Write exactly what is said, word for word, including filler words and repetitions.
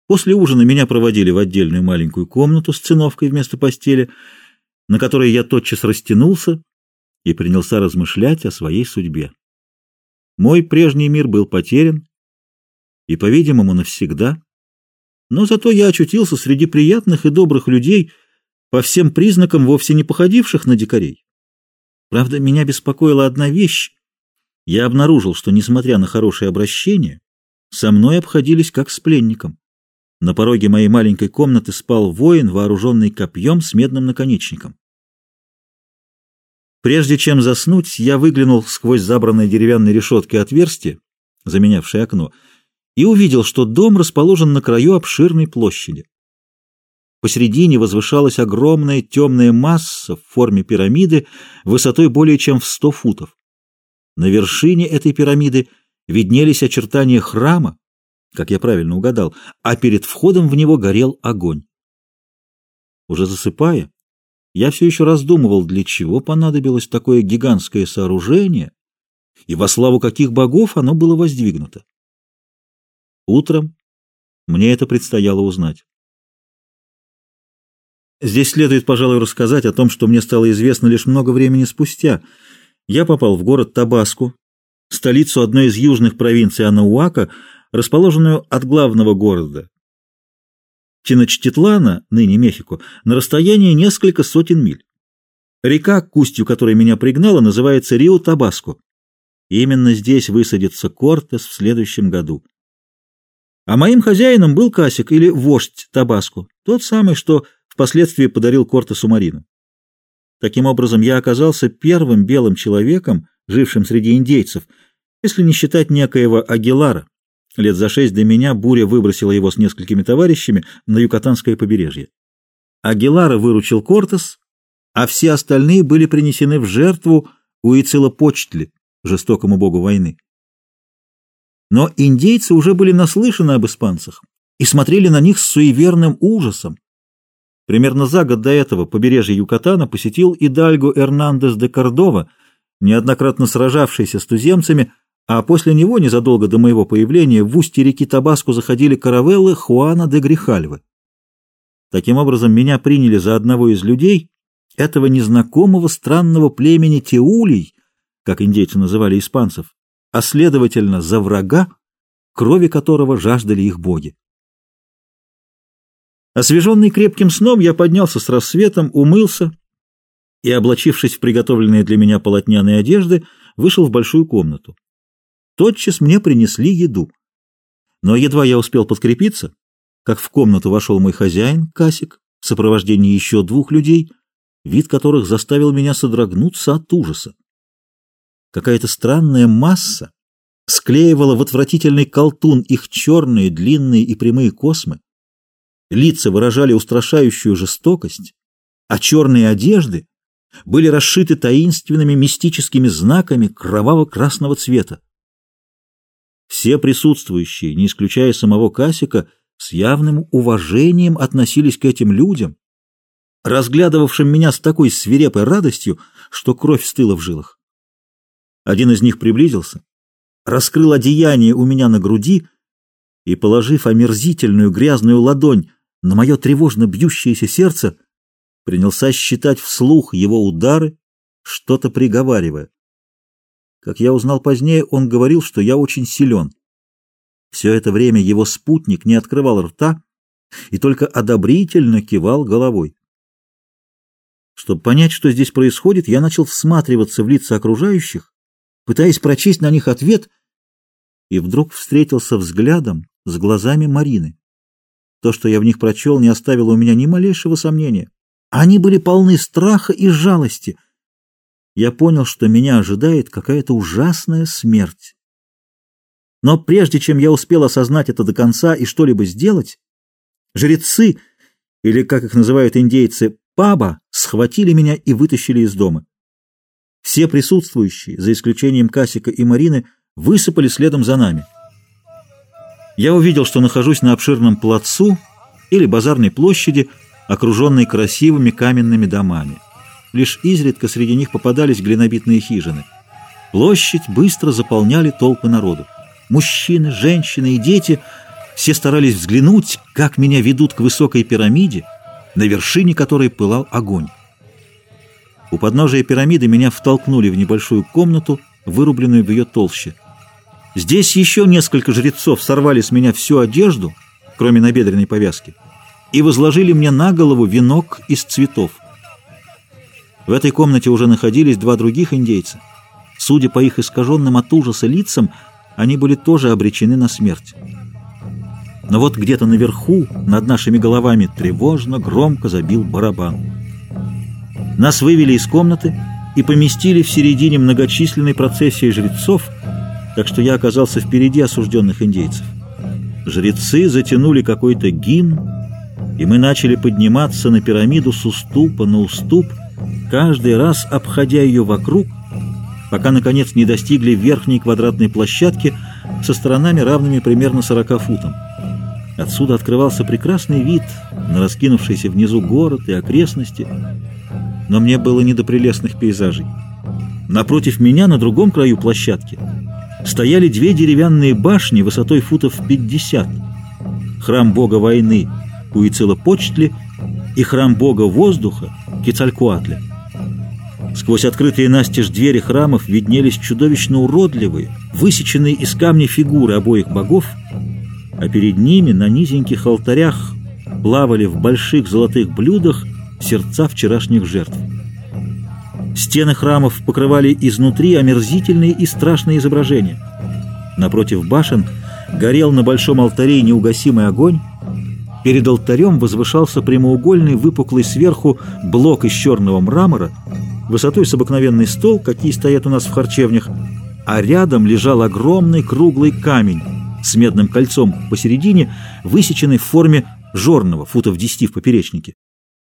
После ужина меня проводили в отдельную маленькую комнату с циновкой вместо постели, на которой я тотчас растянулся и принялся размышлять о своей судьбе. Мой прежний мир был потерян, и, по-видимому, навсегда, но зато я очутился среди приятных и добрых людей, по всем признакам вовсе не походивших на дикарей. Правда, меня беспокоила одна вещь. Я обнаружил, что, несмотря на хорошее обращение, со мной обходились как с пленником. На пороге моей маленькой комнаты спал воин, вооруженный копьем с медным наконечником. Прежде чем заснуть, я выглянул сквозь забранные деревянной решеткой отверстие, заменявшее окно, и увидел, что дом расположен на краю обширной площади. Посредине возвышалась огромная темная масса в форме пирамиды высотой более чем в сто футов. На вершине этой пирамиды виднелись очертания храма, как я правильно угадал, а перед входом в него горел огонь. Уже засыпая, я все еще раздумывал, для чего понадобилось такое гигантское сооружение и во славу каких богов оно было воздвигнуто. Утром мне это предстояло узнать. Здесь следует, пожалуй, рассказать о том, что мне стало известно лишь много времени спустя. Я попал в город Табаско, столицу одной из южных провинций Анауака, расположенную от главного города Теночтитлана, ныне Мехико, на расстоянии несколько сотен миль. Река, к устью которой меня пригнала, называется Рио-Табаско. Именно здесь высадится Кортес в следующем году. А моим хозяином был Касик, или вождь Табаско, тот самый, что впоследствии подарил Кортесу Марину. Таким образом, я оказался первым белым человеком, жившим среди индейцев, если не считать некоего Агилара. Лет за шесть до меня буря выбросила его с несколькими товарищами на Юкатанское побережье. Агилара выручил Кортес, а все остальные были принесены в жертву Уицилопочтли, жестокому богу войны. Но индейцы уже были наслышаны об испанцах и смотрели на них с суеверным ужасом. Примерно за год до этого побережье Юкатана посетил Идальго Эрнандес де Кордова, неоднократно сражавшийся с туземцами, а после него, незадолго до моего появления, в устье реки Табаско заходили каравеллы Хуана де Грихальвы. Таким образом, меня приняли за одного из людей этого незнакомого странного племени Теулей, как индейцы называли испанцев, а следовательно, за врага, крови которого жаждали их боги. Освеженный крепким сном, я поднялся с рассветом, умылся и, облачившись в приготовленные для меня полотняные одежды, вышел в большую комнату. Тотчас мне принесли еду. Но едва я успел подкрепиться, как в комнату вошел мой хозяин, Касик, в сопровождении еще двух людей, вид которых заставил меня содрогнуться от ужаса. Какая-то странная масса склеивала в отвратительный колтун их черные, длинные и прямые космы, лица выражали устрашающую жестокость, а черные одежды были расшиты таинственными мистическими знаками кроваво-красного цвета. Все присутствующие, не исключая самого Касика, с явным уважением относились к этим людям, разглядывавшим меня с такой свирепой радостью, что кровь стыла в жилах. Один из них приблизился, раскрыл одеяние у меня на груди и, положив омерзительную грязную ладонь на мое тревожно бьющееся сердце, принялся считать вслух его удары, что-то приговаривая. Как я узнал позднее, он говорил, что я очень силен. Все это время его спутник не открывал рта и только одобрительно кивал головой. Чтобы понять, что здесь происходит, я начал всматриваться в лица окружающих, пытаясь прочесть на них ответ, и вдруг встретился взглядом с глазами Марины. То, что я в них прочел, не оставило у меня ни малейшего сомнения. Они были полны страха и жалости. Я понял, что меня ожидает какая-то ужасная смерть. Но прежде чем я успел осознать это до конца и что-либо сделать, жрецы, или, как их называют индейцы, паба, схватили меня и вытащили из дома. Все присутствующие, за исключением Касика и Марины, высыпали следом за нами. Я увидел, что нахожусь на обширном плацу или базарной площади, окруженной красивыми каменными домами. Лишь изредка среди них попадались глинобитные хижины. Площадь быстро заполняли толпы народу. Мужчины, женщины и дети Все старались взглянуть, как меня ведут к высокой пирамиде, на вершине которой пылал огонь. У подножия пирамиды меня втолкнули в небольшую комнату, вырубленную в ее толще. Здесь еще несколько жрецов сорвали с меня всю одежду, кроме набедренной повязки, и возложили мне на голову венок из цветов. В этой комнате уже находились два других индейца. Судя по их искаженным от ужаса лицам, они были тоже обречены на смерть. Но вот где-то наверху, над нашими головами, тревожно, громко забил барабан. Нас вывели из комнаты и поместили в середине многочисленной процессии жрецов, так что я оказался впереди осужденных индейцев. Жрецы затянули какой-то гимн, и мы начали подниматься на пирамиду с уступа на уступ, каждый раз обходя ее вокруг, пока, наконец, не достигли верхней квадратной площадки со сторонами, равными примерно сорока футам. Отсюда открывался прекрасный вид на раскинувшийся внизу город и окрестности, но мне было не до прелестных пейзажей. Напротив меня, на другом краю площадки, стояли две деревянные башни высотой футов пятьдесят. Храм бога войны Уицелопочтли и храм бога воздуха Кецалькоатля. Сквозь открытые настежь двери храмов виднелись чудовищно уродливые, высеченные из камня фигуры обоих богов, а перед ними на низеньких алтарях плавали в больших золотых блюдах сердца вчерашних жертв. Стены храмов покрывали изнутри омерзительные и страшные изображения. Напротив башен горел на большом алтаре неугасимый огонь. Перед алтарем возвышался прямоугольный, выпуклый сверху блок из черного мрамора, высотой с обыкновенный стол, какие стоят у нас в харчевнях, а рядом лежал огромный круглый камень с медным кольцом посередине, высеченный в форме жорного, футов десяти в поперечнике.